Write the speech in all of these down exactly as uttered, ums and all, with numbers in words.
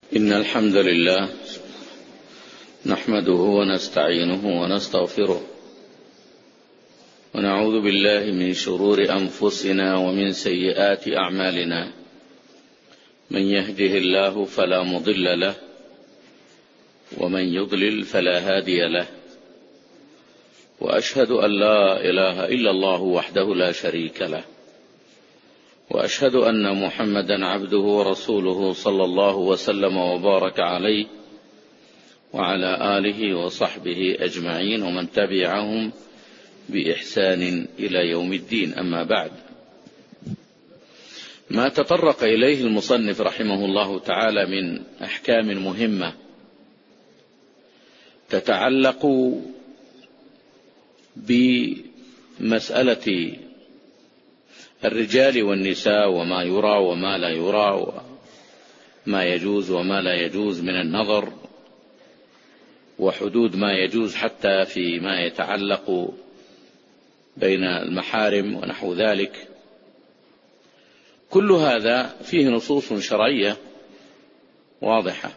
إن الحمد لله نحمده ونستعينه ونستغفره ونعوذ بالله من شرور أنفسنا ومن سيئات أعمالنا. من يهده الله فلا مضل له ومن يضلل فلا هادي له، وأشهد أن لا إله إلا الله وحده لا شريك له، وأشهد أن محمدا عبده ورسوله صلى الله وسلم وبارك عليه وعلى آله وصحبه أجمعين ومن تبعهم بإحسان إلى يوم الدين. أما بعد، ما تطرق إليه المصنف رحمه الله تعالى من أحكام مهمة تتعلق بمسألة الرجال والنساء وما يرى وما لا يرى، وما يجوز وما لا يجوز من النظر، وحدود ما يجوز حتى فيما يتعلق بين المحارم ونحو ذلك. كل هذا فيه نصوص شرعية واضحة،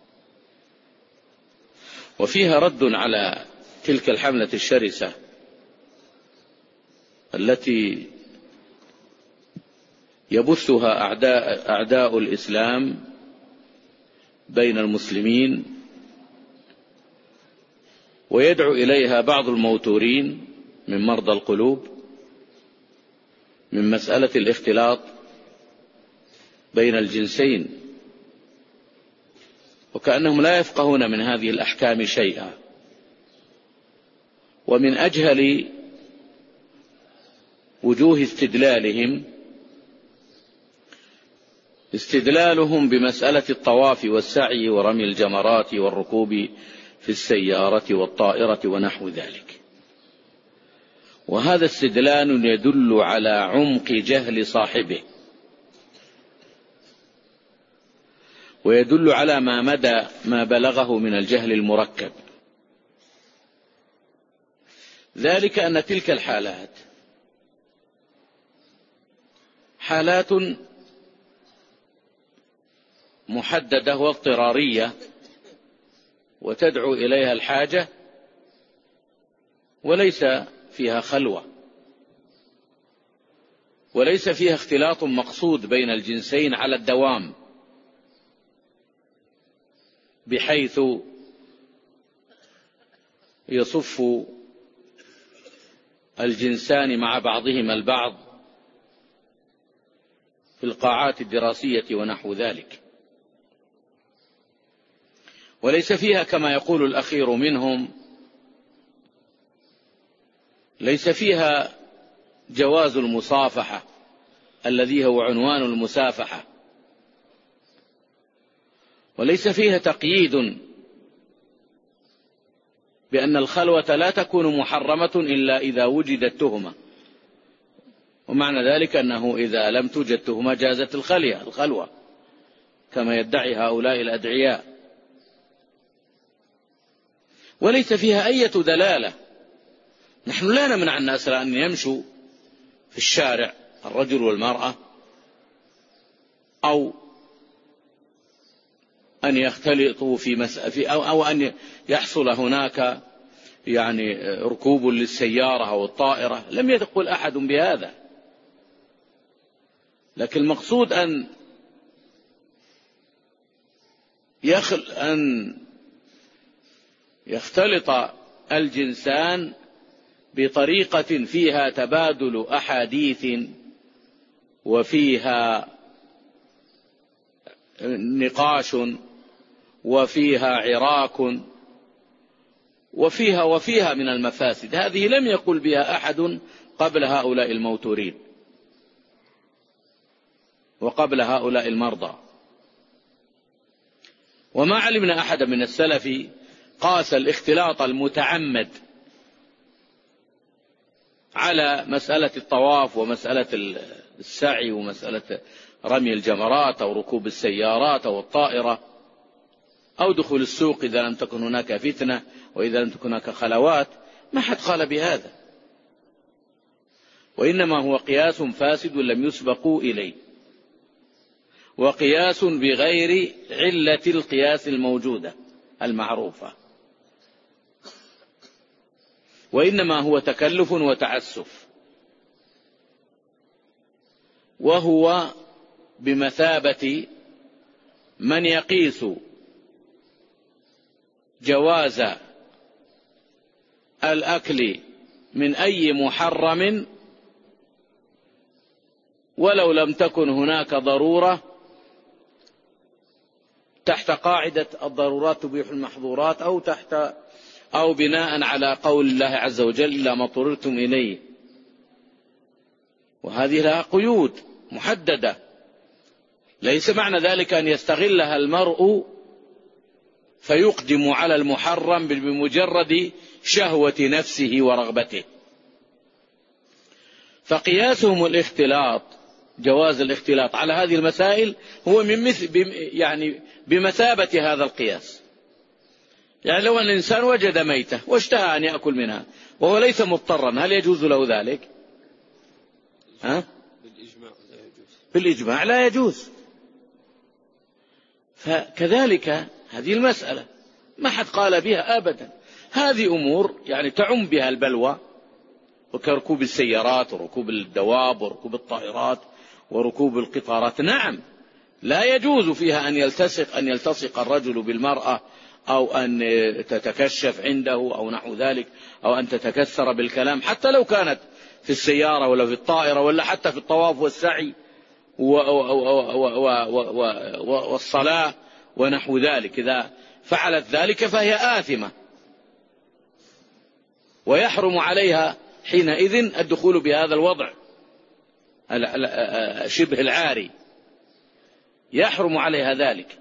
وفيها رد على تلك الحملة الشرسة التي يبثها أعداء, أعداء الإسلام بين المسلمين، ويدعو إليها بعض الموتورين من مرضى القلوب من مسألة الاختلاط بين الجنسين، وكأنهم لا يفقهون من هذه الأحكام شيئا. ومن أجهل وجوه استدلالهم استدلالهم بمسألة الطواف والسعي ورمي الجمرات والركوب في السيارة والطائرة ونحو ذلك، وهذا استدلال يدل على عمق جهل صاحبه، ويدل على ما مدى ما بلغه من الجهل المركب. ذلك أن تلك الحالات حالات محددة واضطرارية وتدعو إليها الحاجة، وليس فيها خلوة، وليس فيها اختلاط مقصود بين الجنسين على الدوام، بحيث يصف الجنسان مع بعضهما البعض في القاعات الدراسية ونحو ذلك. وليس فيها كما يقول الأخير منهم، ليس فيها جواز المصافحة الذي هو عنوان المسافحة، وليس فيها تقييد بأن الخلوة لا تكون محرمة إلا إذا وجدت تهمة، ومعنى ذلك أنه إذا لم توجد تهمة جازت الخلية الخلوة كما يدعي هؤلاء الأدعياء. وليس فيها أي دلالة. نحن لا نمنع الناس أن يمشوا في الشارع الرجل والمرأة، أو أن يختلطوا في مسألة أو, أو أن يحصل هناك يعني ركوب للسيارة أو الطائرة، لم يقل أحد بهذا. لكن المقصود أن يخل أن يختلط الجنسان بطريقة فيها تبادل أحاديث وفيها نقاش وفيها عراك وفيها وفيها من المفاسد. هذه لم يقل بها أحد قبل هؤلاء الموتورين وقبل هؤلاء المرضى. وما علمنا أحد من السلف قاس الاختلاط المتعمد على مسألة الطواف ومسألة السعي ومسألة رمي الجمرات أو ركوب السيارات أو الطائرة أو دخول السوق إذا لم تكن هناك فتنة وإذا لم تكن هناك خلوات. ما حد قال بهذا، وإنما هو قياس فاسد لم يسبقوا إليه. وقياس بغير علة القياس الموجودة المعروفة، وإنما هو تكلف وتعسف، وهو بمثابة من يقيس جواز الأكل من أي محرم ولو لم تكن هناك ضرورة، تحت قاعدة الضرورات تبيح المحظورات، أو تحت أو بناء على قول الله عز وجل إلا ما اضطررتم إليه. وهذه لها قيود محددة، ليس معنى ذلك أن يستغلها المرء فيقدم على المحرم بمجرد شهوة نفسه ورغبته. فقياسهم الاختلاط، جواز الاختلاط على هذه المسائل هو من مثل يعني بمثابة هذا القياس. يعني لو أن الإنسان وجد ميتة واشتهى أن يأكل منها وهو ليس مضطرا، هل يجوز له ذلك؟ ها؟ بالإجماع لا يجوز. بالإجماع لا يجوز. فكذلك هذه المسألة ما حد قال بها أبدا. هذه أمور يعني تعم بها البلوى، وكركوب السيارات وركوب الدواب وركوب الطائرات وركوب القطارات. نعم لا يجوز فيها أن يلتصق أن يلتصق الرجل بالمرأة، أو أن تتكشف عنده أو نحو ذلك، أو أن تتكثر بالكلام، حتى لو كانت في السيارة ولا في الطائرة ولا حتى في الطواف والسعي والصلاة ونحو ذلك. إذا فعلت ذلك فهي آثمة، ويحرم عليها حينئذ الدخول بهذا الوضع شبه العاري، يحرم عليها ذلك.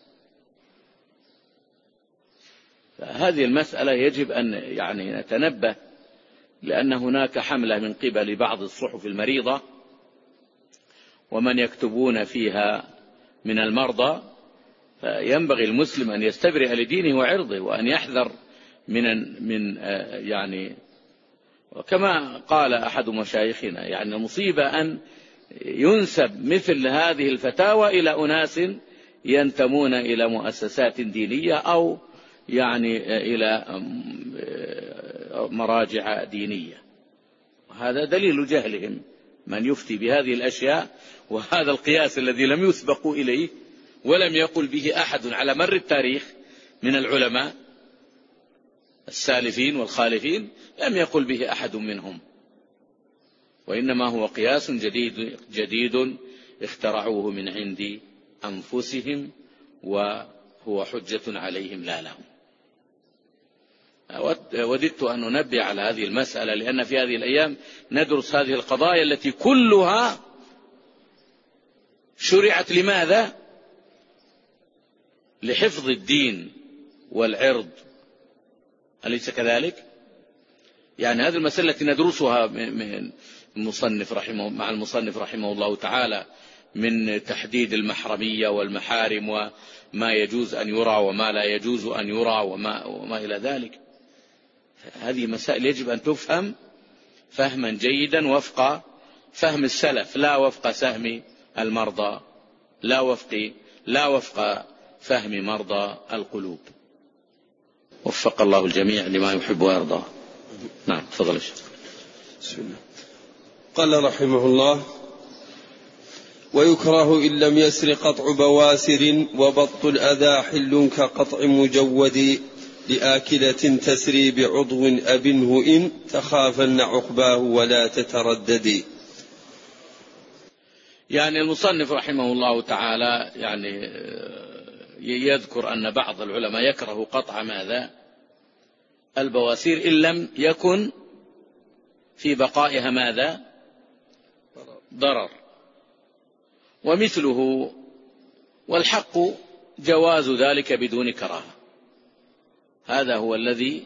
هذه المسألة يجب أن يعني نتنبه، لأن هناك حملة من قبل بعض الصحف المريضة ومن يكتبون فيها من المرضى، فينبغي المسلم أن يستبرئ لدينه وعرضه، وأن يحذر من من يعني، وكما قال أحد مشايخنا يعني المصيبة أن ينسب مثل هذه الفتاوى إلى أناس ينتمون إلى مؤسسات دينية أو يعني إلى مراجع دينية، وهذا دليل جهلهم. من يفتي بهذه الأشياء وهذا القياس الذي لم يسبقوا إليه ولم يقل به أحد على مر التاريخ من العلماء السالفين والخالفين، لم يقل به أحد منهم، وإنما هو قياس جديد جديد اخترعوه من عند أنفسهم، وهو حجة عليهم لا لهم. وددت أن ننبه على هذه المسألة، لأن في هذه الأيام ندرس هذه القضايا التي كلها شرعت لماذا؟ لحفظ الدين والعرض، أليس كذلك؟ يعني هذه المسألة التي ندرسها من المصنف رحمه مع المصنف رحمه الله تعالى، من تحديد المحرمية والمحارم وما يجوز أن يرى وما لا يجوز أن يرى وما, وما إلى ذلك. هذه مسائل يجب أن تفهم فهما جيدا وفق فهم السلف، لا وفق سهم المرضى، لا وفق لا وفق فهم مرضى القلوب. وفق الله الجميع لما يحب ويرضى. نعم تفضل الشيخ. بسم الله. قال رحمه الله: ويكره إن لم يسر قطع بواسر، وبط الأذى حل كقطع مجود، لآكلة تسري بعضو أبنه إن تخافن عقباه ولا تترددي. يعني المصنف رحمه الله تعالى يعني يذكر أن بعض العلماء يكره قطع ماذا؟ البواسير إن لم يكن في بقائها ماذا؟ ضرر. ومثله والحق جواز ذلك بدون كراهة، هذا هو الذي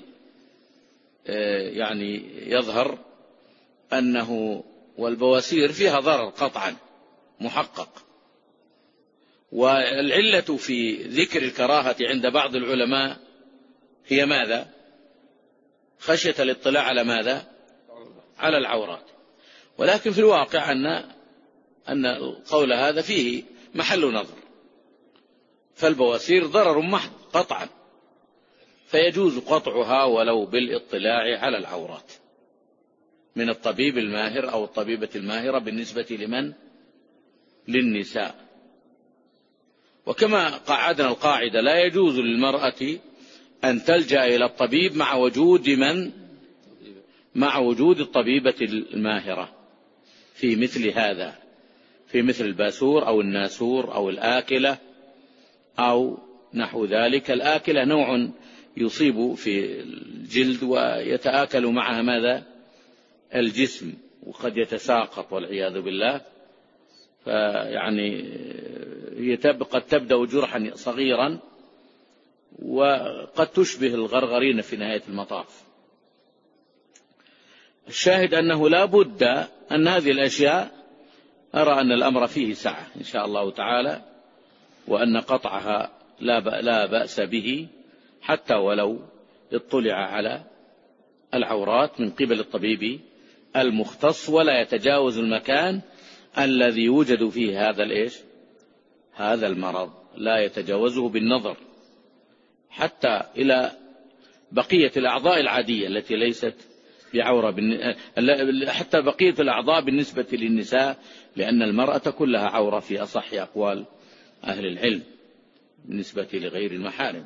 يعني يظهر أنه والبواسير فيها ضرر قطعا محقق. والعلة في ذكر الكراهة عند بعض العلماء هي ماذا؟ خشية الاطلاع على ماذا؟ على العورات. ولكن في الواقع أن أن القول هذا فيه محل نظر، فالبواسير ضرر محض قطعا، فيجوز قطعها ولو بالاطلاع على العورات من الطبيب الماهر أو الطبيبة الماهرة بالنسبة لمن؟ للنساء. وكما قعدنا القاعدة لا يجوز للمرأة أن تلجأ إلى الطبيب مع وجود من؟ مع وجود الطبيبة الماهرة في مثل هذا، في مثل الباسور أو الناسور أو الآكلة أو نحو ذلك. الآكلة نوع يصيب في الجلد ويتآكل معها ماذا؟ الجسم، وقد يتساقط والعياذ بالله، فيعني هي قد تبدأ جرحا صغيرا وقد تشبه الغرغرين في نهاية المطاف. الشاهد أنه لا بد أن هذه الأشياء أرى أن الأمر فيه سعة إن شاء الله تعالى، وأن قطعها لا بأس به حتى ولو اطلع على العورات من قبل الطبيب المختص، ولا يتجاوز المكان الذي يوجد فيه هذا الإيش؟ هذا المرض، لا يتجاوزه بالنظر حتى إلى بقية الأعضاء العادية التي ليست بعورة، حتى بقية الأعضاء بالنسبة للنساء، لأن المرأة كلها عورة في أصح أقوال أهل العلم بالنسبة لغير المحارم.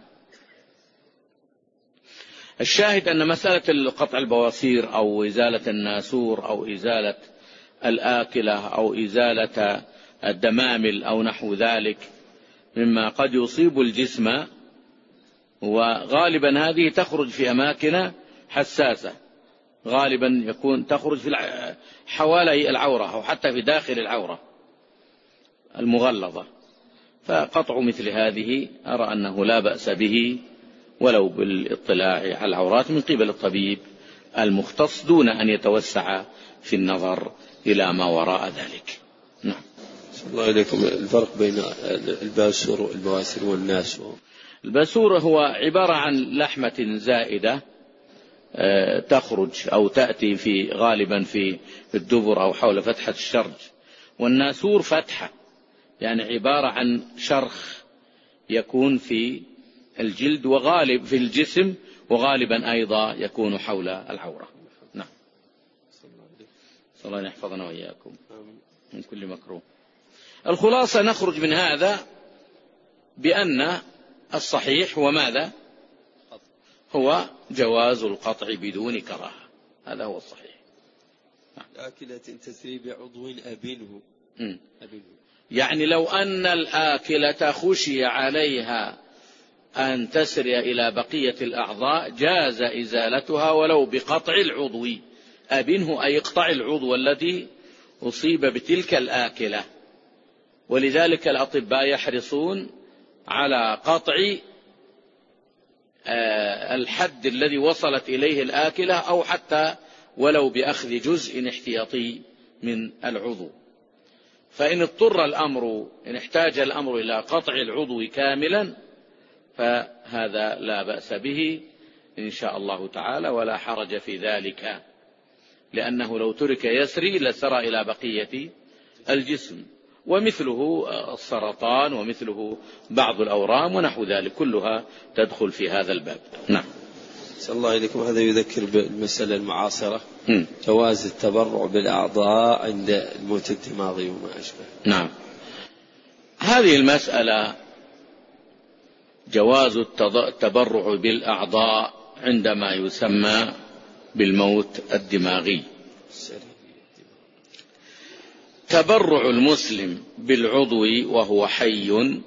الشاهد أن مسألة قطع البواسير أو إزالة الناسور أو إزالة الآكلة أو إزالة الدمامل أو نحو ذلك مما قد يصيب الجسم، وغالبا هذه تخرج في أماكن حساسة، غالبا يكون تخرج في حوالي العورة أو حتى في داخل العورة المغلظة، فقطع مثل هذه أرى أنه لا بأس به ولو بالاطلاع على العورات من قبل الطبيب المختص دون أن يتوسع في النظر إلى ما وراء ذلك. نعم. صلى الله عليكم. الفرق بين الباسور والبواسير والناسور؟ الباسور هو عبارة عن لحمة زائدة تخرج أو تأتي في غالبا في الدبر أو حول فتحة الشرج، والناسور فتحة يعني عبارة عن شرخ يكون في الجلد وغالب في الجسم، وغالبا أيضا يكون حول العورة. نعم. صلى الله يحفظنا وإياكم من كل مكروه. الخلاصة نخرج من هذا بأن الصحيح هو ماذا؟ هو جواز القطع بدون كراهة، هذا هو الصحيح. الآكلة تسري بعضو أبنه. أبنه يعني لو أن الآكلة خشي عليها أن تسري إلى بقية الأعضاء جاز إزالتها ولو بقطع العضو. أبنه أي اقطع العضو الذي أصيب بتلك الآكلة، ولذلك الأطباء يحرصون على قطع الحد الذي وصلت إليه الآكلة أو حتى ولو بأخذ جزء احتياطي من العضو. فإن اضطر الأمر، إن احتاج الأمر إلى قطع العضو كاملا فهذا لا بأس به إن شاء الله تعالى ولا حرج في ذلك، لأنه لو ترك يسري لسرى إلى بقية الجسم، ومثله السرطان ومثله بعض الأورام ونحو ذلك كلها تدخل في هذا الباب. نعم. صلى الله عليكم. هذا يذكر بالمسألة المعاصرة جواز التبرع بالأعضاء عند الموت الدماغي وما أشبه. نعم. هذه المسألة جواز التبرع بالأعضاء عندما يسمى بالموت الدماغي. تبرع المسلم بالعضو وهو حي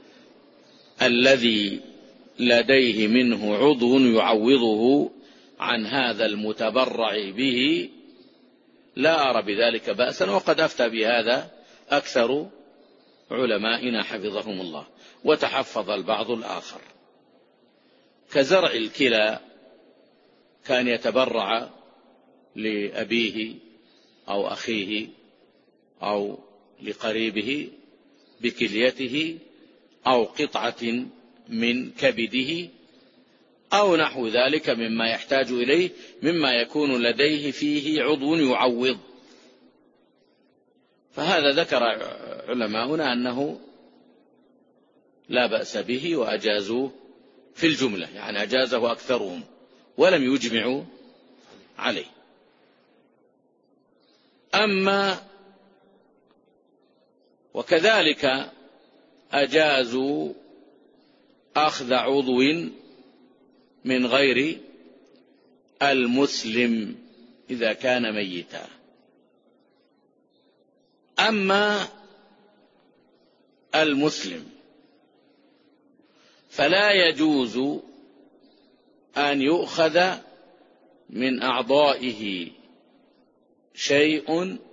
الذي لديه منه عضو يعوضه عن هذا المتبرع به لا أرى بذلك بأسا، وقد أفتى بهذا أكثر علمائنا حفظهم الله، وتحفظ البعض الآخر. كزرع الكلى كان يتبرع لأبيه أو أخيه أو لقريبه بكليته أو قطعة من كبده أو نحو ذلك مما يحتاج إليه مما يكون لديه فيه عضو يعوض. فهذا ذكر علماؤنا أنه لا بأس به وأجازوه في الجملة، يعني أجازه أكثرهم ولم يجمعوا عليه. أما وكذلك أجازوا أخذ عضو من غير المسلم إذا كان ميتا. أما المسلم فلا يجوز أن يؤخذ من أعضائه شيء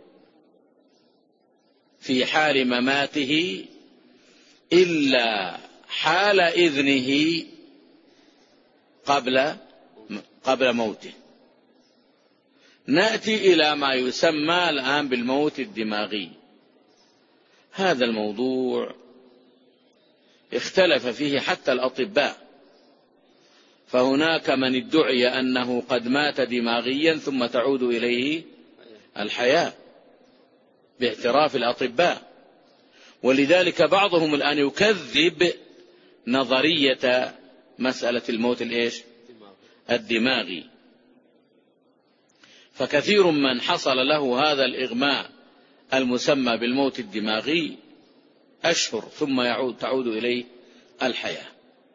في حال مماته إلا حال إذنه قبل قبل موته. نأتي إلى ما يسمى الآن بالموت الدماغي. هذا الموضوع اختلف فيه حتى الأطباء، فهناك من ادعي أنه قد مات دماغيا ثم تعود إليه الحياة باعتراف الأطباء، ولذلك بعضهم الآن يكذب نظرية مسألة الموت الإيش الدماغي. فكثير من حصل له هذا الإغماء المسمى بالموت الدماغي أشهر ثم يعود تعود إليه الحياة.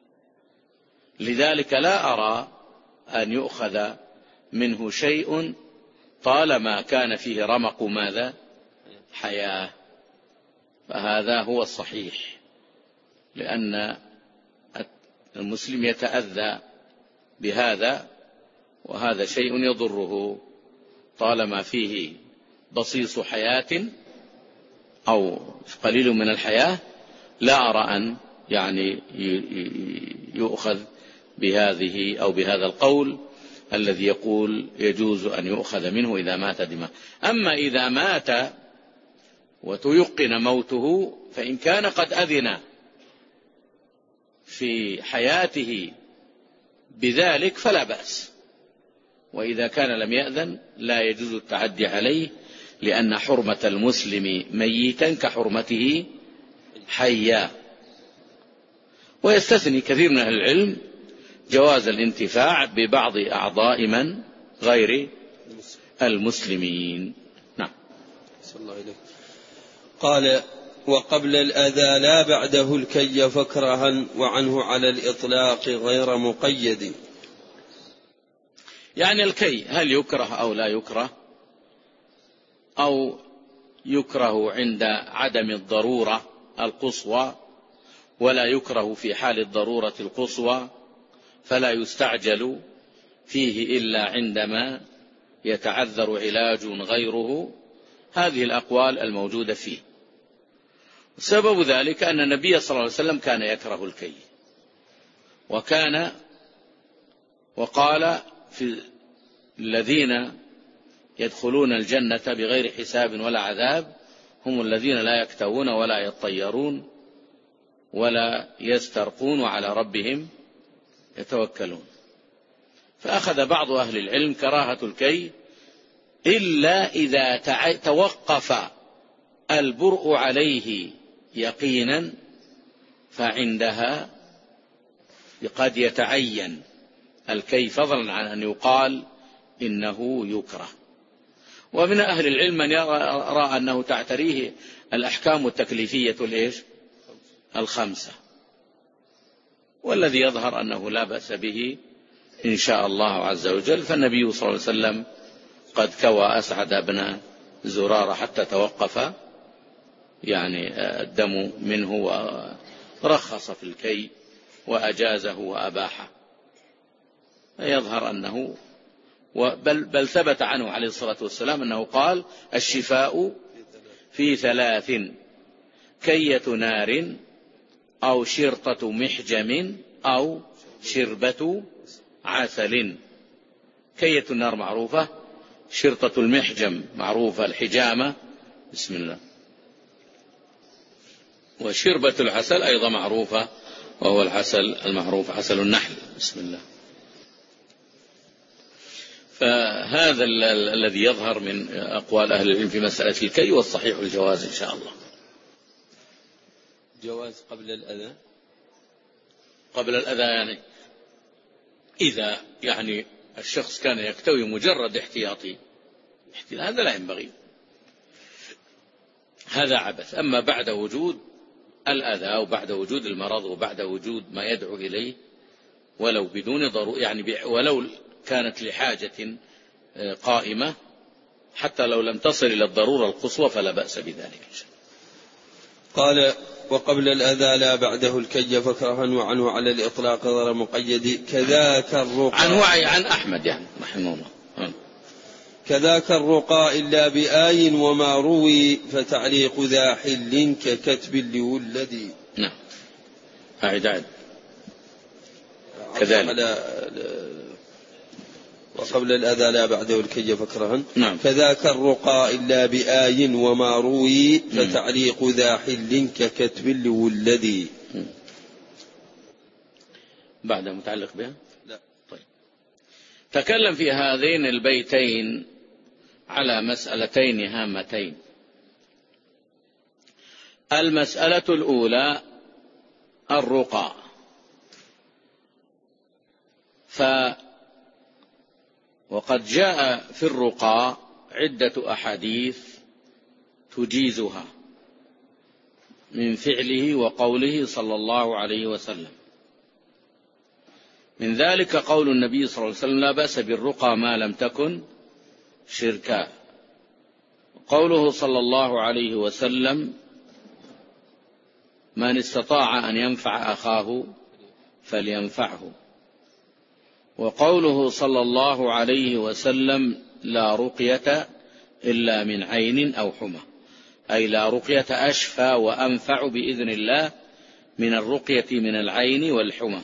لذلك لا أرى أن يؤخذ منه شيء طالما كان فيه رمق ماذا حياة. فهذا هو الصحيح، لأن المسلم يتأذى بهذا، وهذا شيء يضره طالما فيه بصيص حياة أو قليل من الحياة. لا أرى أن يعني يؤخذ بهذه أو بهذا القول الذي يقول يجوز أن يؤخذ منه إذا مات دماغ. أما إذا مات وتيقن موته فإن كان قد أذن في حياته بذلك فلا بأس، وإذا كان لم يأذن لا يجوز التعدي عليه، لأن حرمة المسلم ميتا كحرمته حيا. ويستثني كثير من أهل العلم جواز الانتفاع ببعض أعضاء من غير المسلمين. نعم. صلى الله عليه. قال: وقبل الأذى لا بعده الكي فكرها، وعنه على الإطلاق غير مقيد. يعني الكي هل يكره أو لا يكره، أو يكره عند عدم الضرورة القصوى ولا يكره في حال الضرورة القصوى، فلا يستعجل فيه إلا عندما يتعذر علاج غيره. هذه الأقوال الموجودة فيه. سبب ذلك أن النبي صلى الله عليه وسلم كان يكره الكي، وكان وقال في الذين يدخلون الجنة بغير حساب ولا عذاب هم الذين لا يكتوون ولا يطيرون ولا يسترقون وعلى ربهم يتوكلون. فأخذ بعض أهل العلم كراهة الكي إلا إذا توقف البرء عليه يقينا، فعندها قد يتعين الكي فضلا عن أن يقال إنه يكره. ومن أهل العلم من يرى أنه تعتريه الأحكام التكليفية الإيش الخمسة، والذي يظهر أنه لا بأس به إن شاء الله عز وجل. فالنبي صلى الله عليه وسلم قد كوى أسعد بن زرارة حتى توقف يعني الدم منه، ورخص في الكي وأجازه وأباحه. يظهر أنه بل, بل ثبت عنه عليه الصلاة والسلام أنه قال: الشفاء في ثلاث: كية نار، أو شرطة محجم، أو شربة عسل. كية النار معروفة، شرطة المحجم معروفة الحجامة بسم الله، وشربة العسل أيضا معروفة وهو العسل المعروف عسل النحل بسم الله. فهذا الذي يظهر من أقوال أهل العلم في مسألة الكي، والصحيح الجواز إن شاء الله. جواز قبل الأذى. قبل الأذان إذا يعني الشخص كان يكتوي مجرد احتياطي هذا لا ينبغي، هذا عبث. أما بعد وجود الأذى وبعد وجود المرض وبعد وجود ما يدعو إليه ولو بدون ضرورة، يعني ولو كانت لحاجة قائمة حتى لو لم تصل إلى الضرورة القصوى فلا بأس بذلك. قال وقبل الأذى لا بعده الكي فكرها وعنه على الإطلاق غير مقيد كذاك الرقى عن وعي عن أحمد يعني رحمه الله كذاك الرقى إلا بآي وما روي فتعليق ذا حل ككتب لولدي. نعم أعد أعد كذلك وقبل الأذى لا بعده الكي فكرها نعم. كذاك الرقى إلا بآي وما روي فتعليق ذا حل ككتب لولدي. بعد متعلق بها لا. طيب تكلم في هذين البيتين على مسألتين هامتين. المسألة الأولى الرقى، ف وقد جاء في الرقى عدة أحاديث تجيزها من فعله وقوله صلى الله عليه وسلم. من ذلك قول النبي صلى الله عليه وسلم لا بأس بالرقى ما لم تكن شركا، قوله صلى الله عليه وسلم من استطاع أن ينفع أخاه فلينفعه، وقوله صلى الله عليه وسلم لا رقية إلا من عين أو حمى، أي لا رقية أشفى وأنفع بإذن الله من الرقية من العين والحمى.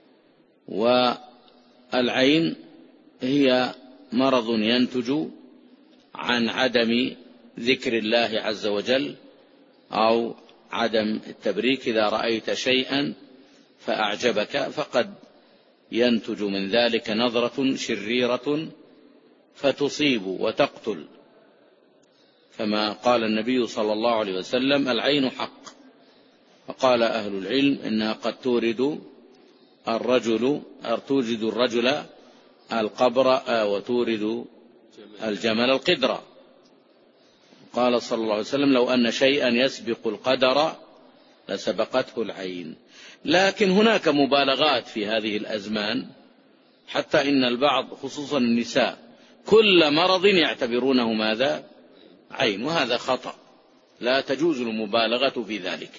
والعين هي مرض ينتج عن عدم ذكر الله عز وجل أو عدم التبريك. إذا رأيت شيئا فأعجبك فقد ينتج من ذلك نظرة شريرة فتصيب وتقتل، كما قال النبي صلى الله عليه وسلم العين حق. وقال أهل العلم إنها قد تورد الرجل تورد الرجل القبر وتورد الجمل القدر. قال صلى الله عليه وسلم لو أن شيئا يسبق القدر لسبقته العين. لكن هناك مبالغات في هذه الأزمان، حتى إن البعض خصوصا النساء كل مرض يعتبرونه ماذا؟ عين، وهذا خطأ، لا تجوز المبالغة في ذلك.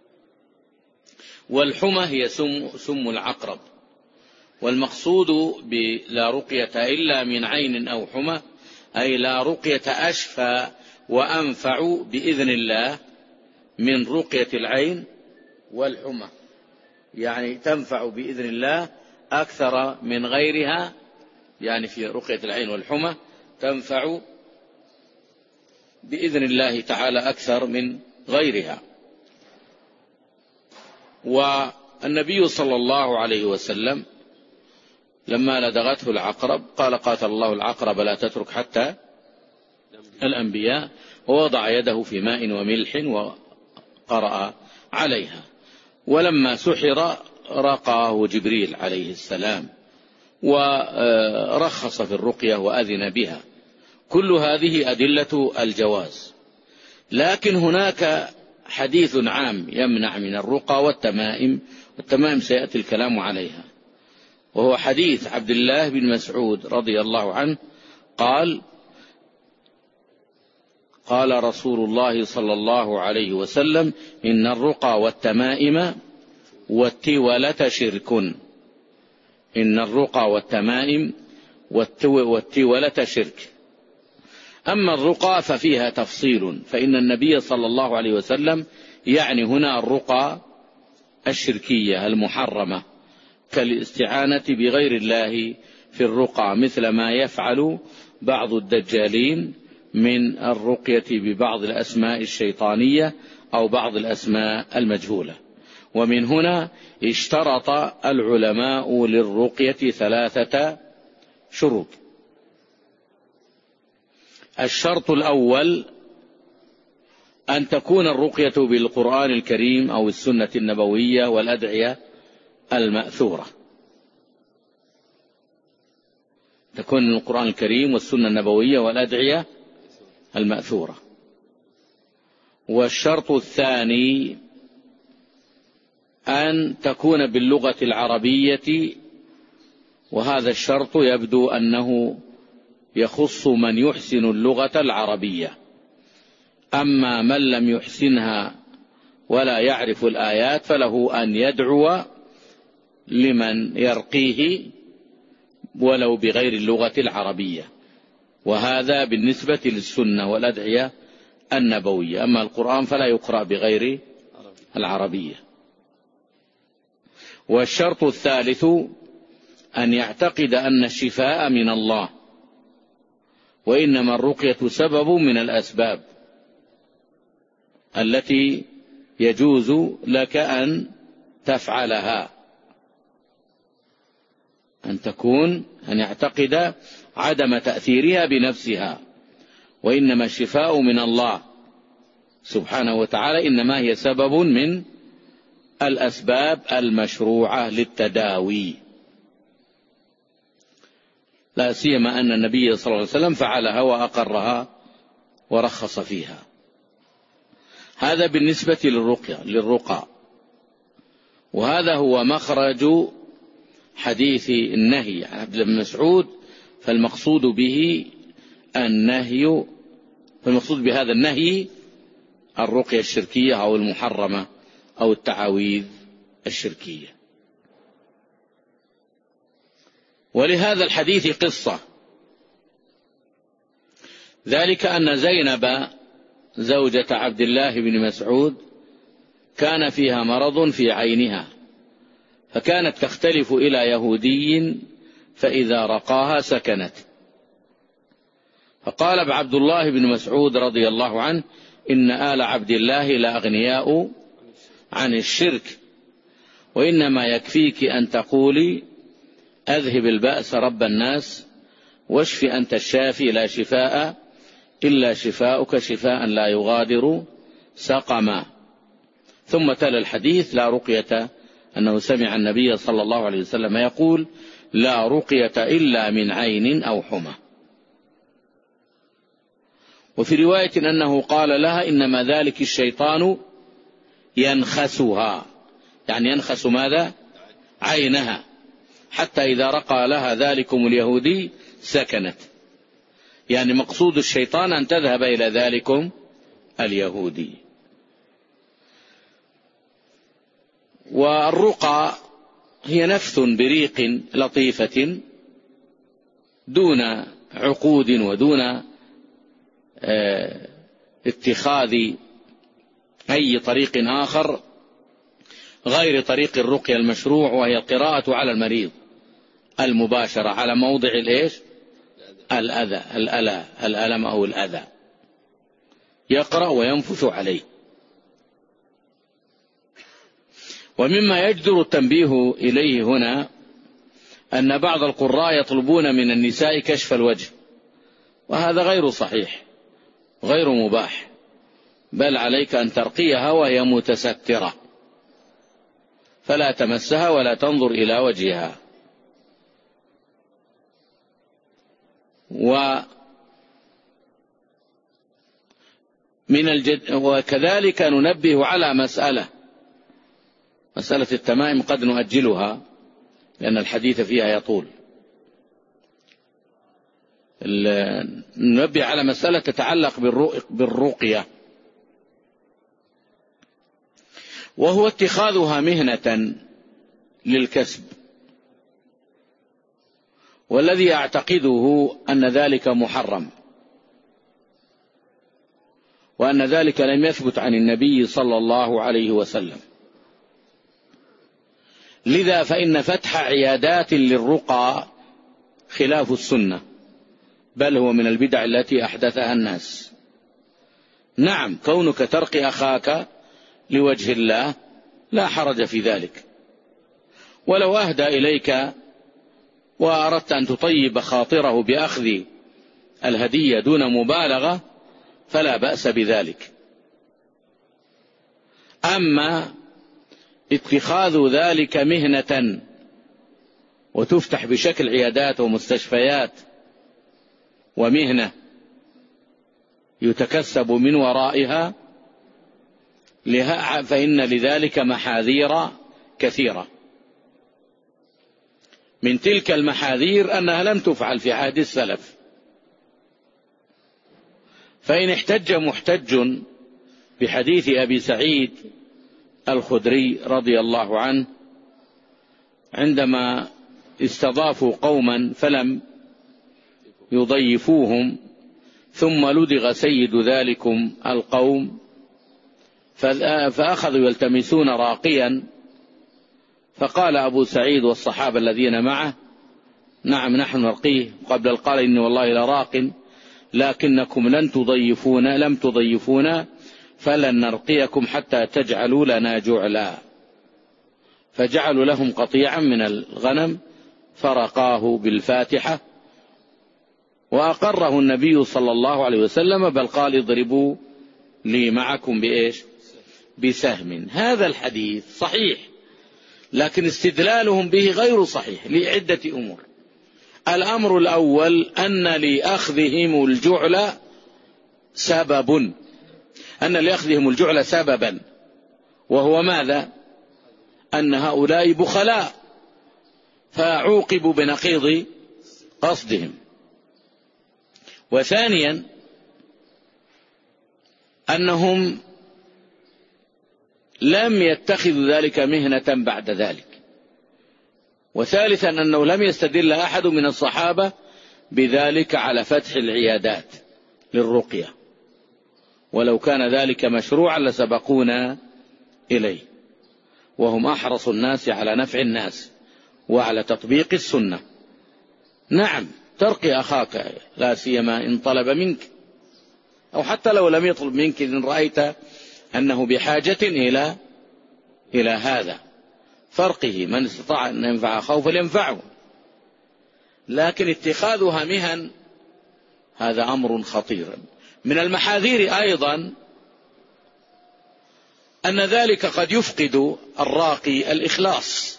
والحمى هي سم, سم العقرب، والمقصود بلا رقية إلا من عين أو حمى أي لا رقية أشفى وأنفع بإذن الله من رقية العين والحمى، يعني تنفع بإذن الله أكثر من غيرها، يعني في رقية العين والحمى تنفع بإذن الله تعالى أكثر من غيرها. والنبي صلى الله عليه وسلم لما لدغته العقرب قال قاتل الله العقرب لا تترك حتى الأنبياء، ووضع يده في ماء وملح وقرأ عليها. ولما سحر رقاه جبريل عليه السلام ورخص في الرقية وأذن بها. كل هذه أدلة الجواز. لكن هناك حديث عام يمنع من الرقى والتمائم، والتمائم سيأتي الكلام عليها، وهو حديث عبد الله بن مسعود رضي الله عنه قال قال رسول الله صلى الله عليه وسلم إن الرقى والتمائم والتولة شرك. إن الرقى والتمائم والتولة شرك. أما الرقى ففيها تفصيل، فإن النبي صلى الله عليه وسلم يعني هنا الرقى الشركية المحرمة كالاستعانة بغير الله في الرقى، مثل ما يفعل بعض الدجالين من الرقية ببعض الأسماء الشيطانية أو بعض الأسماء المجهولة. ومن هنا اشترط العلماء للرقية ثلاثة شروط. الشرط الأول أن تكون الرقية بالقرآن الكريم أو السنة النبوية والأدعية المأثورة، تكون من القرآن الكريم والسنة النبوية والأدعية المأثورة. والشرط الثاني أن تكون باللغة العربية، وهذا الشرط يبدو أنه يخص من يحسن اللغة العربية، أما من لم يحسنها ولا يعرف الآيات فله أن يدعو لمن يرقيه ولو بغير اللغة العربية، وهذا بالنسبة للسنة والأدعية النبوية. أما القرآن فلا يقرأ بغير العربية. والشرط الثالث أن يعتقد أن الشفاء من الله، وإنما الرقية سبب من الأسباب التي يجوز لك أن تفعلها، أن تكون أن يعتقد عدم تأثيرها بنفسها، وإنما الشفاء من الله سبحانه وتعالى، إنما هي سبب من الأسباب المشروعة للتداوي، لا سيما أن النبي صلى الله عليه وسلم فعلها وأقرها ورخص فيها. هذا بالنسبة للرقية للرقى، وهذا هو مخرج حديث النهي عن عبد الله بن مسعود. فالمقصود به النهي، فالمقصود بهذا النهي الرقية الشركية أو المحرمة أو التعاويذ الشركية. ولهذا الحديث قصة، ذلك أن زينب زوجة عبد الله بن مسعود كان فيها مرض في عينها، فكانت تختلف إلى يهودي فإذا رقاها سكنت. فقال عبد الله بن مسعود رضي الله عنه: إن آل عبد الله لأغنياء عن الشرك، وإنما يكفيك أن تقولي أذهب البأس رب الناس واشف أنت الشافي لا شفاء إلا شفاؤك شفاء لا يغادر سقما. ثم تلا الحديث: لا رقية، أنه سمع النبي صلى الله عليه وسلم يقول: لا رقية إلا من عين أو حمى. وفي رواية أنه قال لها: إنما ذلك الشيطان ينخسها، يعني ينخس ماذا؟ عينها، حتى إذا رقى لها ذلكم اليهودي سكنت، يعني مقصود الشيطان أن تذهب إلى ذلكم اليهودي. والرقى هي نفث بريق لطيفة دون عقود ودون اتخاذ أي طريق آخر غير طريق الرقية المشروع، وهي القراءة على المريض المباشرة على موضع الإيش؟ الأذى، الألم الألم أو الأذى، يقرأ وينفث عليه. ومما يجدر التنبيه إليه هنا أن بعض القراء يطلبون من النساء كشف الوجه، وهذا غير صحيح غير مباح، بل عليك أن ترقيها وهي متسترة، فلا تمسها ولا تنظر إلى وجهها. ومن الجد وكذلك ننبه على مسألة مسألة التمائم قد نؤجلها لأن الحديث فيها يطول. ننبه على مسألة تتعلق بالرقية، وهو اتخاذها مهنة للكسب، والذي أعتقده أن ذلك محرم، وأن ذلك لم يثبت عن النبي صلى الله عليه وسلم. لذا فإن فتح عيادات للرقى خلاف السنة، بل هو من البدع التي أحدثها الناس. نعم، كونك ترقي أخاك لوجه الله لا حرج في ذلك، ولو أهدى إليك وأردت أن تطيب خاطره بأخذ الهدية دون مبالغة فلا بأس بذلك. أما اتخاذ ذلك مهنة وتفتح بشكل عيادات ومستشفيات ومهنة يتكسب من ورائها، فإن لذلك محاذير كثيرة. من تلك المحاذير أنها لم تفعل في عهد السلف. فإن احتج محتج بحديث أبي سعيد الخدري رضي الله عنه عندما استضافوا قوما فلم يضيفوهم، ثم لدغ سيد ذلكم القوم فأخذوا يلتمسون راقيا، فقال أبو سعيد والصحابة الذين معه: نعم نحن نرقيه. قبل قال: إني والله لراق، لكنكم لن تضيفون لم تضيفونا فلن نرقيكم حتى تجعلوا لنا جعلا. فجعلوا لهم قطيعا من الغنم فرقاه بالفاتحة، وأقره النبي صلى الله عليه وسلم، بل قال: اضربوا لي معكم بإيش؟ بسهم. هذا الحديث صحيح، لكن استدلالهم به غير صحيح لعدة أمور. الأمر الأول أن لأخذهم الجعل سبب أن لأخذهم الجعل سببا وهو ماذا؟ أن هؤلاء بخلاء فعوقبوا بنقيض قصدهم. وثانيا أنهم لم يتخذوا ذلك مهنة بعد ذلك. وثالثا أنه لم يستدل أحد من الصحابة بذلك على فتح العيادات للرقية، ولو كان ذلك مشروعا لسبقونا إليه، وهم أحرص الناس على نفع الناس وعلى تطبيق السنة. نعم ترقي أخاك، لا سيما إن طلب منك، أو حتى لو لم يطلب منك، إن رأيت أنه بحاجة إلى إلى هذا فرقه. من استطاع أن ينفع أخاه فلينفعه. لكن اتخاذها مهن هذا أمر خطير. من المحاذير أيضا أن ذلك قد يفقد الراقي الإخلاص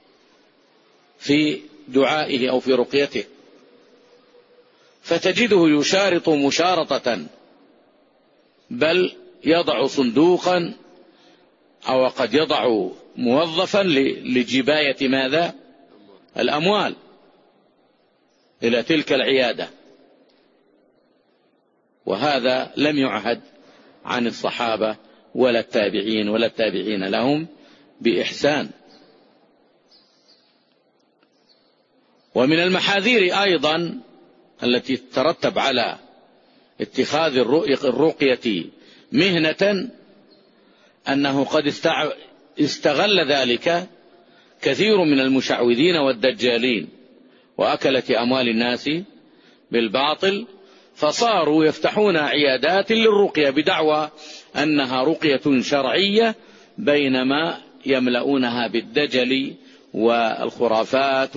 في دعائه أو في رقيته، فتجده يشارط مشارطة، بل يضع صندوقا أو قد يضع موظفا لجباية ماذا؟ الأموال إلى تلك العيادة. وهذا لم يعهد عن الصحابة ولا التابعين ولا التابعين لهم بإحسان. ومن المحاذير أيضا التي تترتب على اتخاذ الرقية مهنة أنه قد استغل ذلك كثير من المشعوذين والدجالين وأكلة أموال الناس بالباطل، فصاروا يفتحون عيادات للرقية بدعوى أنها رقية شرعية، بينما يملؤونها بالدجل والخرافات،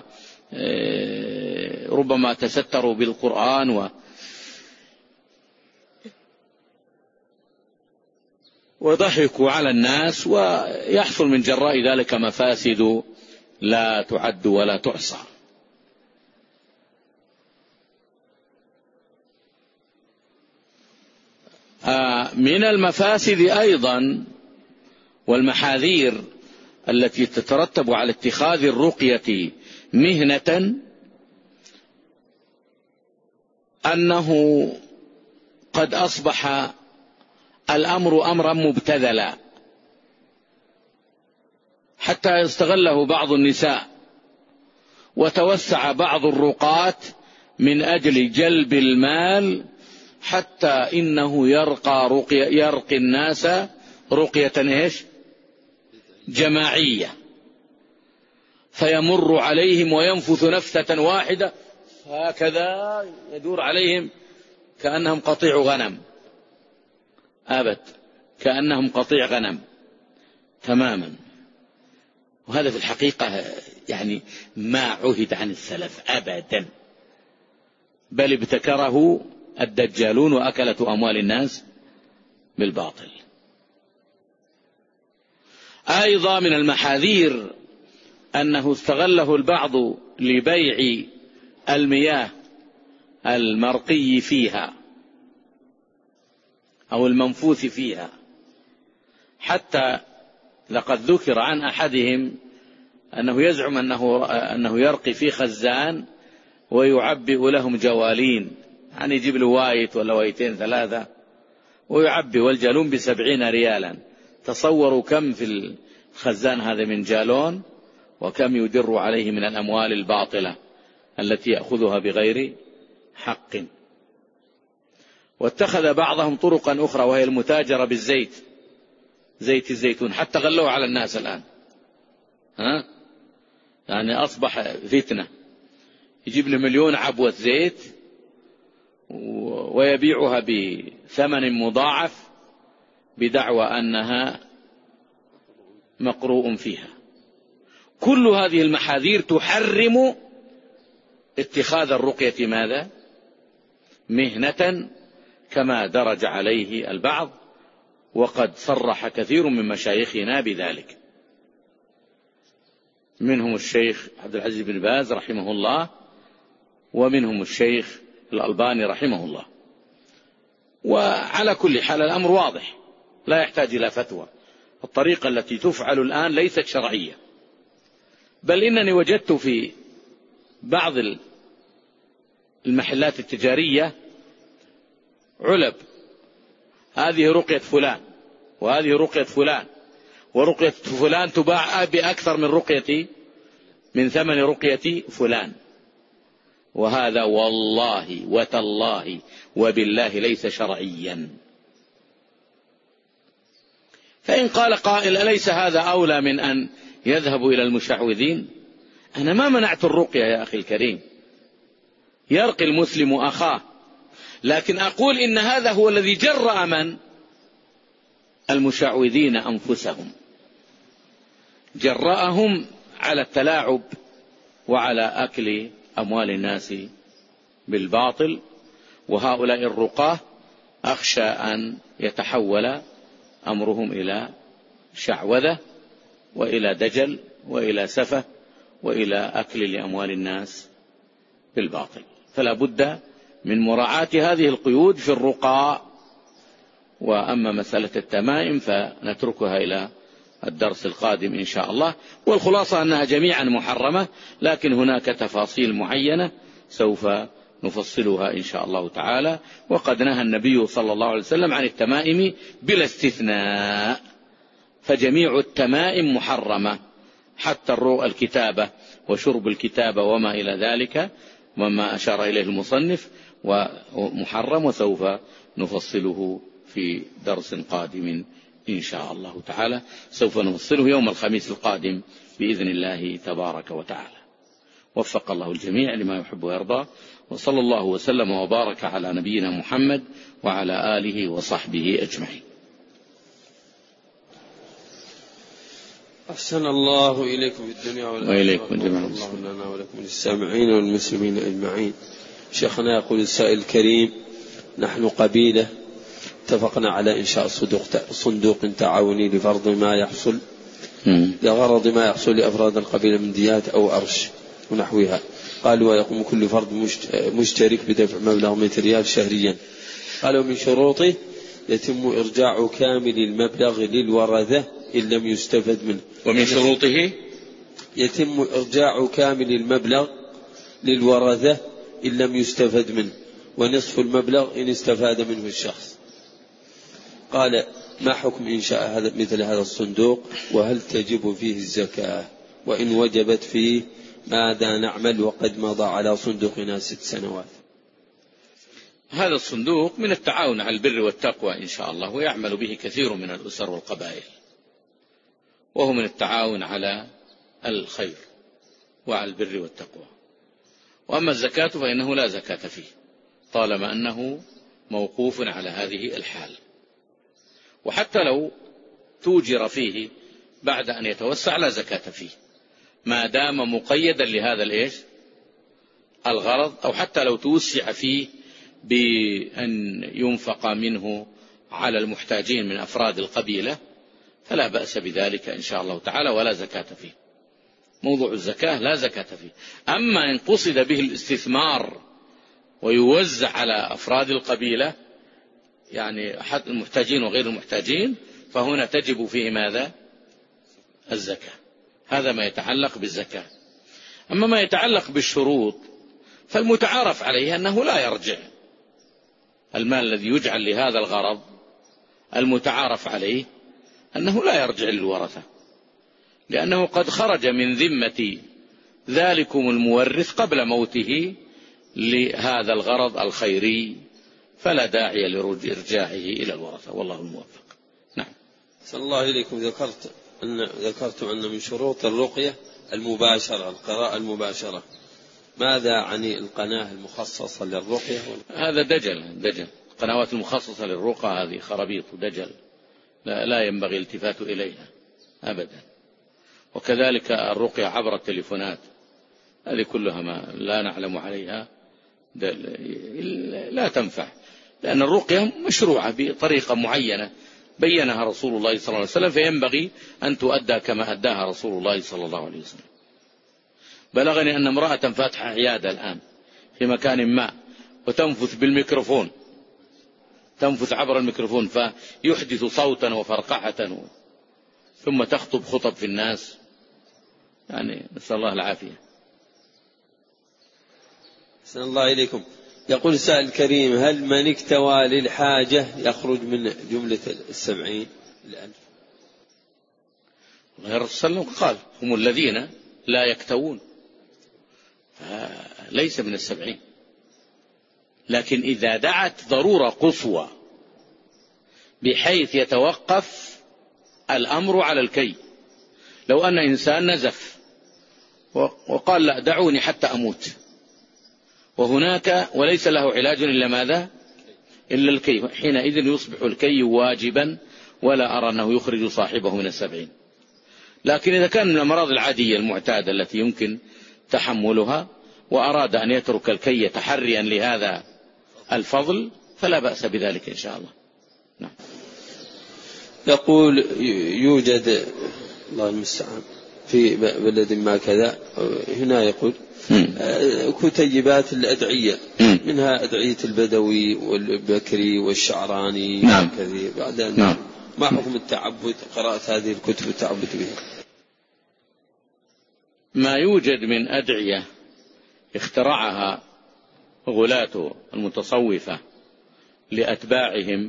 وربما تستروا بالقرآن و وضحكوا على الناس، ويحصل من جراء ذلك مفاسد لا تعد ولا تحصى. من المفاسد أيضا والمحاذير التي تترتب على اتخاذ الرقية مهنة أنه قد أصبح الأمر أمرا مبتذلا، حتى يستغله بعض النساء وتوسع بعض الرقاة من أجل جلب المال، حتى إنه يرقى, رقية يرقي الناس رقية إيش؟ جماعية، فيمر عليهم وينفث نفثة واحدة هكذا يدور عليهم كأنهم قطيع غنم، أبد كأنهم قطيع غنم تماما. وهذا في الحقيقة يعني ما عهد عن السلف أبدا، بل ابتكره الدجالون وأكلة أموال الناس بالباطل. أيضا من المحاذير أنه استغله البعض لبيع المياه المرقي فيها أو المنفوث فيها، حتى لقد ذكر عن أحدهم أنه يزعم أنه, أنه يرقي في خزان ويعبئ لهم جوالين، يعني يجيب له وايت ولا وايتين ثلاثة ويعبي، والجالون بسبعين ريالا. تصوروا كم في الخزان هذا من جالون، وكم يدر عليه من الأموال الباطلة التي يأخذها بغير حق. واتخذ بعضهم طرقا أخرى وهي المتاجرة بالزيت، زيت الزيتون، حتى غلوه على الناس الآن. ها؟ يعني أصبح فتنة، يجيب له مليون عبوة زيت ويبيعها بثمن مضاعف بدعوى أنها مقروء فيها. كل هذه المحاذير تحرم اتخاذ الرقية ماذا؟ مهنة كما درج عليه البعض، وقد صرح كثير من مشايخنا بذلك، منهم الشيخ عبد العزيز بن باز رحمه الله، ومنهم الشيخ الألباني رحمه الله. وعلى كل حال الأمر واضح لا يحتاج إلى فتوى. الطريقة التي تفعل الآن ليست شرعية، بل إنني وجدت في بعض المحلات التجارية علب، هذه رقية فلان وهذه رقية فلان، ورقية فلان تباع بأكثر من رقية من ثمن رقية فلان، وهذا والله وتالله وبالله ليس شرعيا. فإن قال قائل أليس هذا أولى من أن يذهبوا إلى المشعوذين؟ أنا ما منعت الرقية يا أخي الكريم، يرقي المسلم أخاه، لكن أقول إن هذا هو الذي جرأ من؟ المشعوذين أنفسهم، جرأهم على التلاعب وعلى أكل أموال الناس بالباطل. وهؤلاء الرقاة أخشى أن يتحول أمرهم إلى شعوذة وإلى دجل وإلى سفة وإلى أكل لأموال الناس بالباطل. فلا بد من مراعاة هذه القيود في الرقاء. وأما مسألة التمائم فنتركها إلى الدرس القادم إن شاء الله. والخلاصة أنها جميعا محرمة، لكن هناك تفاصيل معينة سوف نفصلها إن شاء الله تعالى. وقد نهى النبي صلى الله عليه وسلم عن التمائم بلا استثناء، فجميع التمائم محرمة، حتى الكتابة وشرب الكتابة وما إلى ذلك وما أشار إليه المصنف ومحرم، وسوف نفصله في درس قادم إن شاء الله تعالى. سوف نفصله يوم الخميس القادم بإذن الله تبارك وتعالى. وفق الله الجميع لما يحب ويرضى، وصلى الله وسلم وبارك على نبينا محمد وعلى آله وصحبه أجمعين. أحسن الله إليكم في الدنيا والآخرة، وإليكم جميعا. الله لنا ولكم للسامعين والمسلمين أجمعين. شيخنا يقول السائل الكريم: نحن قبيلة اتفقنا على إنشاء صندوق تعاوني لفرض ما يحصل لغرض ما يحصل لأفراد القبيلة من ديات أو أرش ونحوها. قالوا ويقوم كل فرد مشترك بدفع مبلغ مئة ريال شهريا. قالوا من شروطه يتم إرجاع كامل المبلغ للورثة إن لم يستفد منه. ومن شروطه يتم إرجاع كامل المبلغ للورثة إن لم يستفد منه، ونصف المبلغ إن استفاد منه الشخص. قال: ما حكم إنشاء هذا مثل هذا الصندوق، وهل تجب فيه الزكاة؟ وإن وجبت فيه ماذا نعمل وقد مضى على صندوقنا ست سنوات؟ هذا الصندوق من التعاون على البر والتقوى إن شاء الله، ويعمل به كثير من الأسر والقبائل، وهو من التعاون على الخير وعلى البر والتقوى. وأما الزكاة فإنه لا زكاة فيه طالما أنه موقوف على هذه الحال. وحتى لو توجر فيه بعد أن يتوسع لا زكاة فيه، ما دام مقيدا لهذا الإيش الغرض، أو حتى لو توسع فيه بأن ينفق منه على المحتاجين من أفراد القبيلة فلا بأس بذلك إن شاء الله تعالى، ولا زكاة فيه. موضوع الزكاة لا زكاة فيه. أما إن قصد به الاستثمار ويوزع على أفراد القبيلة، يعني أحد المحتاجين وغير المحتاجين، فهنا تجب فيه ماذا؟ الزكاة. هذا ما يتعلق بالزكاة. أما ما يتعلق بالشروط فالمتعارف عليه أنه لا يرجع. المال الذي يجعل لهذا الغرض المتعارف عليه أنه لا يرجع للورثة، لأنه قد خرج من ذمة ذلكم المورث قبل موته لهذا الغرض الخيري، فلا داعي لإرجاعه إلى الورثة، والله الموفق. نعم. صلى الله إليكم. ذكرت أن ذكرتم أن من شروط الرقية المباشرة، القراءة المباشرة. ماذا عن القناة المخصصة للرقية؟ هذا دجل دجل القنوات المخصصة للرقى هذه خرابيط ودجل، لا, لا ينبغي الالتفات إليها أبدا. وكذلك الرقية عبر التليفونات، هذه كلها ما لا نعلم عليها، لا تنفع، لأن الرقية مشروعة بطريقة معينة بينها رسول الله صلى الله عليه وسلم، فينبغي أن تؤدى كما أداها رسول الله صلى الله عليه وسلم. بلغني أن امرأة فاتحة عيادة الآن في مكان ما، وتنفث بالميكروفون، تنفث عبر الميكروفون فيحدث صوتا وفرقعة، ثم تخطب خطب في الناس، يعني نسأل الله العافية. أحسن الله إليكم. يقول السائل الكريم: هل من اكتوى للحاجة يخرج من جملة السبعين الألف؟ غير الرسول قال: هم الذين لا يكتوون، ليس من السبعين. لكن إذا دعت ضرورة قصوى بحيث يتوقف الأمر على الكي، لو أن إنسان نزف وقال: لا دعوني حتى أموت، وهناك وليس له علاج إلا ماذا؟ إلا الكي، حينئذ يصبح الكي واجبا، ولا أرى أنه يخرج صاحبه من السبعين. لكن إذا كان من الأمراض العادية المعتادة التي يمكن تحملها، وأراد أن يترك الكي تحريا لهذا الفضل، فلا بأس بذلك إن شاء الله. نعم. يقول: يوجد الله المستعان في بلد ما كذا، هنا يقول كتيبات الأدعية، منها أدعية البدوي والبكري والشعراني. نعم. كثير. بعد نعم. ما حكم التعبد، قراءة هذه الكتب والتعبد بها؟ ما يوجد من أدعية اخترعها غلاة المتصوفة لأتباعهم،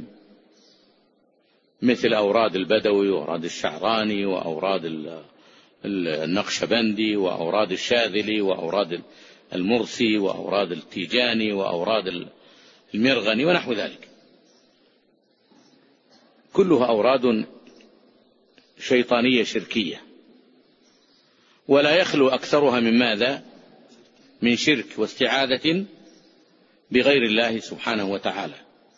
مثل أوراد البدوي وأوراد الشعراني وأوراد النقشبندي وأوراد الشاذلي وأوراد المرسي وأوراد التيجاني وأوراد المرغني ونحو ذلك، كلها أوراد شيطانية شركية، ولا يخلو أكثرها من ماذا؟ من شرك واستعاذة بغير الله سبحانه وتعالى.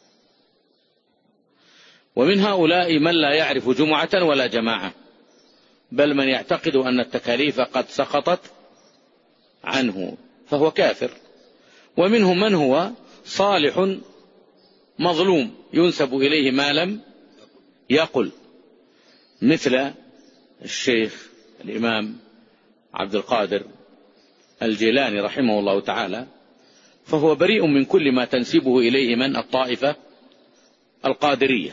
ومن هؤلاء من لا يعرف جمعة ولا جماعة، بل من يعتقد أن التكاليف قد سقطت عنه فهو كافر. ومنهم من هو صالح مظلوم ينسب إليه ما لم يقل، مثل الشيخ الإمام عبد القادر الجيلاني رحمه الله تعالى، فهو بريء من كل ما تنسبه إليه من الطائفة القادرية،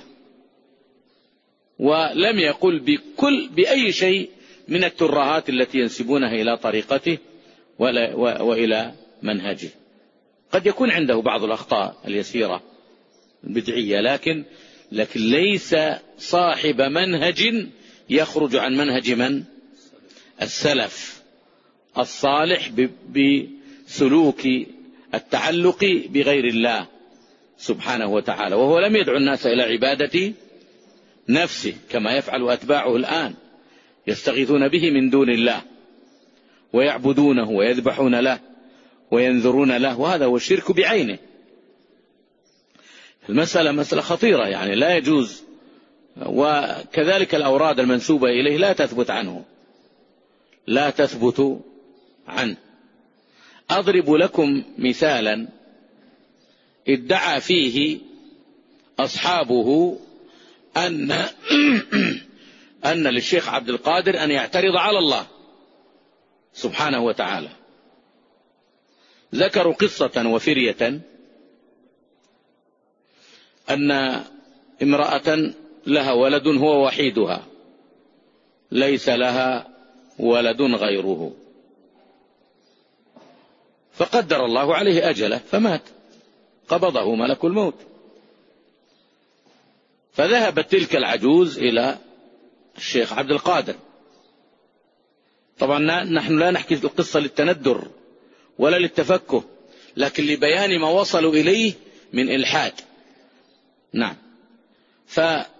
ولم يقل بكل بأي شيء من الترهات التي ينسبونها إلى طريقته ولا وإلى منهجه. قد يكون عنده بعض الأخطاء اليسيرة البدعية، لكن لكن ليس صاحب منهج يخرج عن منهج من؟ السلف الصالح بسلوك التعلق بغير الله سبحانه وتعالى. وهو لم يدعو الناس إلى عبادة نفسه كما يفعل أتباعه الآن، يستغيثون به من دون الله ويعبدونه ويذبحون له وينذرون له، وهذا هو الشرك بعينه. المسألة مسألة خطيرة، يعني لا يجوز. وكذلك الأوراد المنسوبة إليه لا تثبت عنه، لا تثبت عنه. أضرب لكم مثالا ادعى فيه أصحابه أن أن للشيخ عبد القادر أن يعترض على الله سبحانه وتعالى. ذكروا قصة وفرية أن امرأة لها ولد هو وحيدها، ليس لها ولد غيره، فقدر الله عليه أجله فمات، قبضه ملك الموت. فذهبت تلك العجوز إلى الشيخ عبد القادر. طبعا نحن لا نحكي القصة للتندر ولا للتفكه، لكن لبيان ما وصلوا إليه من إلحاد. نعم. ف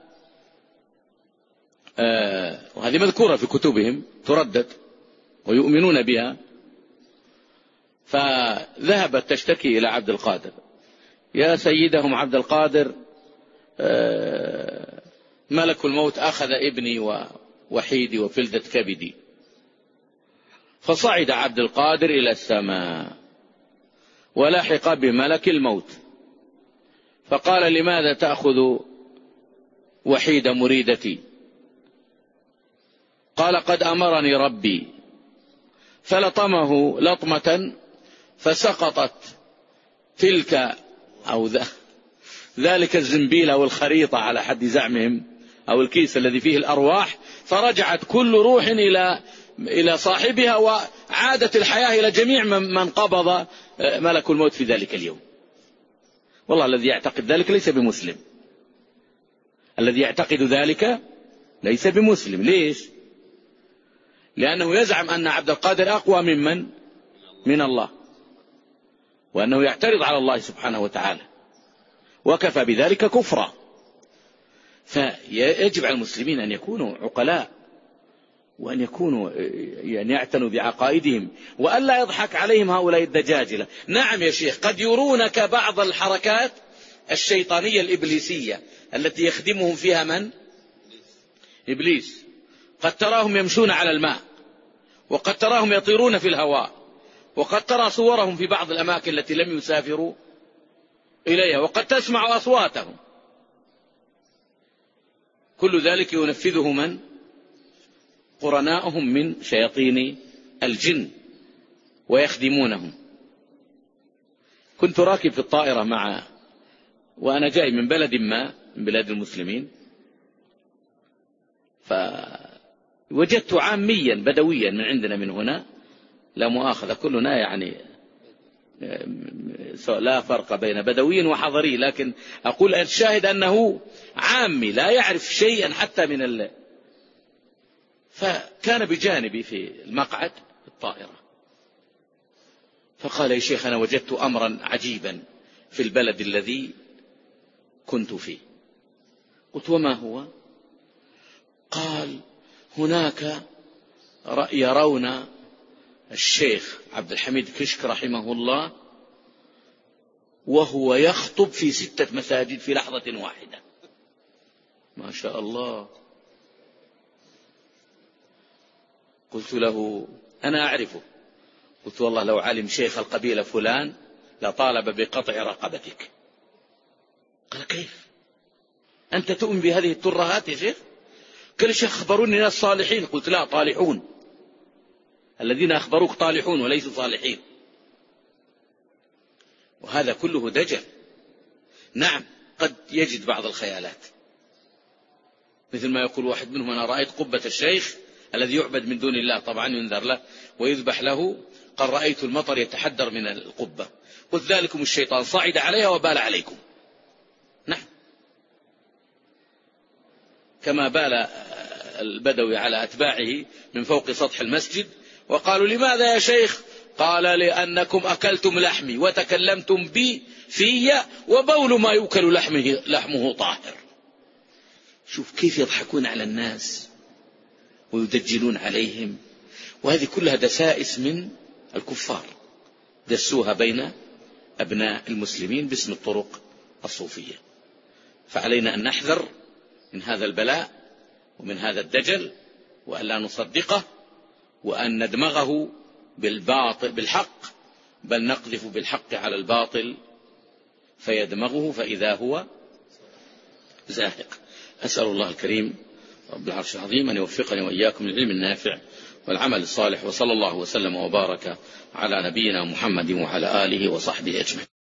آه وهذه مذكورة في كتبهم تردد ويؤمنون بها. فذهبت تشتكي إلى عبد القادر: يا سيدهم عبد القادر، آه ملك الموت أخذ ابني ووحيدي وفلذة كبدي. فصعد عبد القادر إلى السماء ولحق بملك الموت، فقال: لماذا تأخذ وحيد مريدتي؟ قال: قد أمرني ربي. فلطمه لطمة فسقطت تلك أو ذلك الزنبيل أو الخريطة على حد زعمهم أو الكيس الذي فيه الأرواح، فرجعت كل روح إلى إلى صاحبها، وعادت الحياة إلى جميع من قبض ملك الموت في ذلك اليوم. والله الذي يعتقد ذلك ليس بمسلم، الذي يعتقد ذلك ليس بمسلم. ليش؟ لأنه يزعم أن عبد القادر أقوى ممن من الله، وأنه يعترض على الله سبحانه وتعالى، وكفى بذلك كفرا. فيجب على المسلمين أن يكونوا عقلاء، وأن يكونوا يعني يعتنوا بعقائدهم، وألا يضحك عليهم هؤلاء الدجاجلة. نعم يا شيخ، قد يرونك بعض الحركات الشيطانية الإبليسية التي يخدمهم فيها من؟ إبليس. قد تراهم يمشون على الماء، وقد تراهم يطيرون في الهواء، وقد ترى صورهم في بعض الأماكن التي لم يسافروا إليها، وقد تسمع أصواتهم. كل ذلك ينفذه من؟ قرناؤهم من شياطين الجن ويخدمونهم. كنت راكب في الطائرة مع وأنا جاي من بلد ما من بلاد المسلمين، فوجدت عاميا بدويا من عندنا من هنا، لا مؤاخذة كلنا يعني لا فرق بين بدوي وحضري، لكن أقول الشاهد أنه عامي لا يعرف شيئا حتى من الله. فكان بجانبي في المقعد الطائرة، فقال: يا شيخ، أنا وجدت أمرا عجيبا في البلد الذي كنت فيه. قلت: وما هو؟ قال: هناك يرون الشيخ عبد الحميد كشك رحمه الله وهو يخطب في ستة مساجد في لحظة واحدة. ما شاء الله. قلت له: أنا أعرفه. قلت: والله لو علم شيخ القبيلة فلان لطالب بقطع رقبتك. قال: كيف أنت تؤمن بهذه الترهات يا شيخ؟ قال: يا شيخ أخبروني ناس صالحين. قلت: لا، طالحون، الذين أخبروك طالحون وليسوا صالحين. وهذا كله دجل. نعم، قد يجد بعض الخيالات، مثل ما يقول واحد منهم: أنا رأيت قبة الشيخ الذي يعبد من دون الله، طبعا ينذر له ويذبح له، قال: رأيت المطر يتحدر من القبة. قلت: ذلكم الشيطان صعد عليها وبال عليكم. نعم، كما بال البدوي على أتباعه من فوق سطح المسجد، وقالوا: لماذا يا شيخ؟ قال: لأنكم أكلتم لحمي وتكلمتم بي في، وبول ما يؤكل لحمه, لحمه طاهر. شوف كيف يضحكون على الناس ويدجلون عليهم. وهذه كلها دسائس من الكفار دسوها بين أبناء المسلمين باسم الطرق الصوفية. فعلينا أن نحذر من هذا البلاء ومن هذا الدجل، وأن لا نصدقه، وأن ندمغه بالباطل بالحق، بل نقذف بالحق على الباطل فيدمغه فإذا هو زاهق. أسأل الله الكريم رب العرش العظيم أن يوفقني وإياكم للعلم النافع والعمل الصالح، وصلى الله وسلم وبارك على نبينا محمد وعلى آله وصحبه أجمعين.